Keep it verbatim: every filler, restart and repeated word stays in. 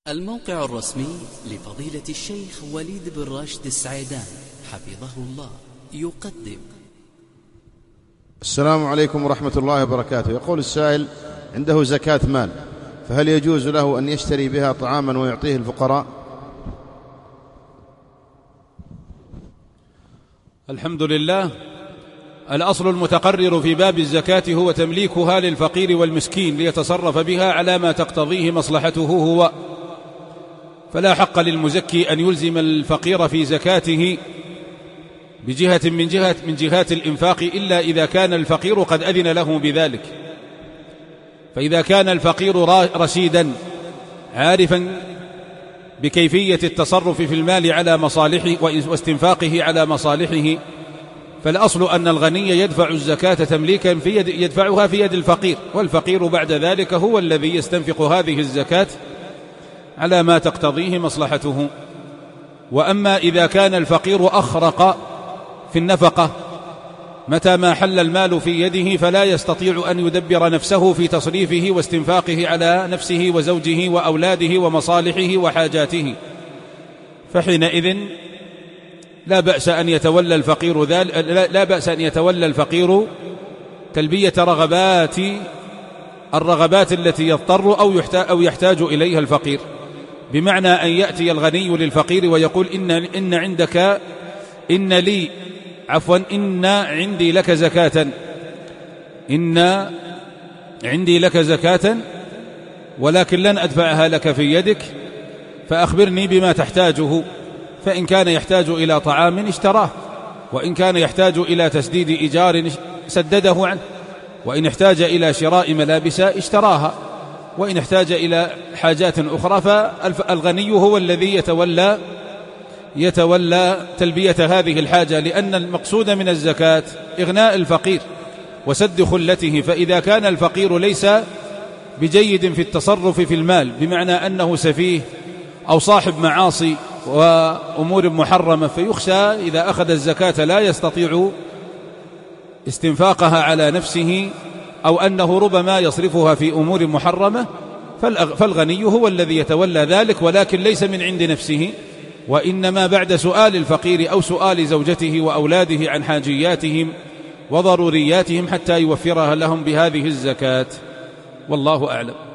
الموقع الرسمي لفضيلة الشيخ وليد بن راشد السعيدان حفظه الله يقدم. السلام عليكم ورحمة الله وبركاته. يقول السائل: عنده زكاة مال، فهل يجوز له أن يشتري بها طعاما ويعطيه الفقراء؟ الحمد لله. الأصل المتقرر في باب الزكاة هو تمليكها للفقير والمسكين ليتصرف بها على ما تقتضيه مصلحته هو، فلا حق للمزكي أن يلزم الفقير في زكاته بجهة من جهة من جهات الإنفاق إلا إذا كان الفقير قد أذن له بذلك. فإذا كان الفقير رشيدا عارفا بكيفية التصرف في المال على مصالحه واستنفاقه على مصالحه، فالأصل أن الغني يدفع الزكاة تمليكا في يد يدفعها في يد الفقير، والفقير بعد ذلك هو الذي يستنفق هذه الزكاة على ما تقتضيه مصلحته. وأما إذا كان الفقير أخرق في النفقة متى ما حل المال في يده فلا يستطيع أن يدبر نفسه في تصريفه واستنفاقه على نفسه وزوجه وأولاده ومصالحه وحاجاته، فحينئذ لا بأس أن يتولى الفقير ذلك لا بأس أن يتولى الفقير تلبية رغبات الرغبات التي يضطر أو يحتاج, أو يحتاج إليها الفقير، بمعنى أن يأتي الغني للفقير ويقول إن, إن عندك إن لي عفوا إن عندي لك زكاة إن عندي لك زكاة ولكن لن أدفعها لك في يدك، فأخبرني بما تحتاجه. فإن كان يحتاج إلى طعام اشتراه، وإن كان يحتاج إلى تسديد إيجار سدده عنه، وإن احتاج إلى شراء ملابس اشتراها، وإن احتاج إلى حاجات أخرى فالغني هو الذي يتولى يتولى تلبية هذه الحاجة، لأن المقصود من الزكاة إغناء الفقير وسد خلته. فإذا كان الفقير ليس بجيد في التصرف في المال، بمعنى أنه سفيه أو صاحب معاصي وأمور محرمة، فيخشى إذا أخذ الزكاة لا يستطيع استنفاقها على نفسه، أو أنه ربما يصرفها في أمور محرمة، فالغني هو الذي يتولى ذلك، ولكن ليس من عند نفسه، وإنما بعد سؤال الفقير أو سؤال زوجته وأولاده عن حاجياتهم وضرورياتهم حتى يوفرها لهم بهذه الزكاة، والله أعلم.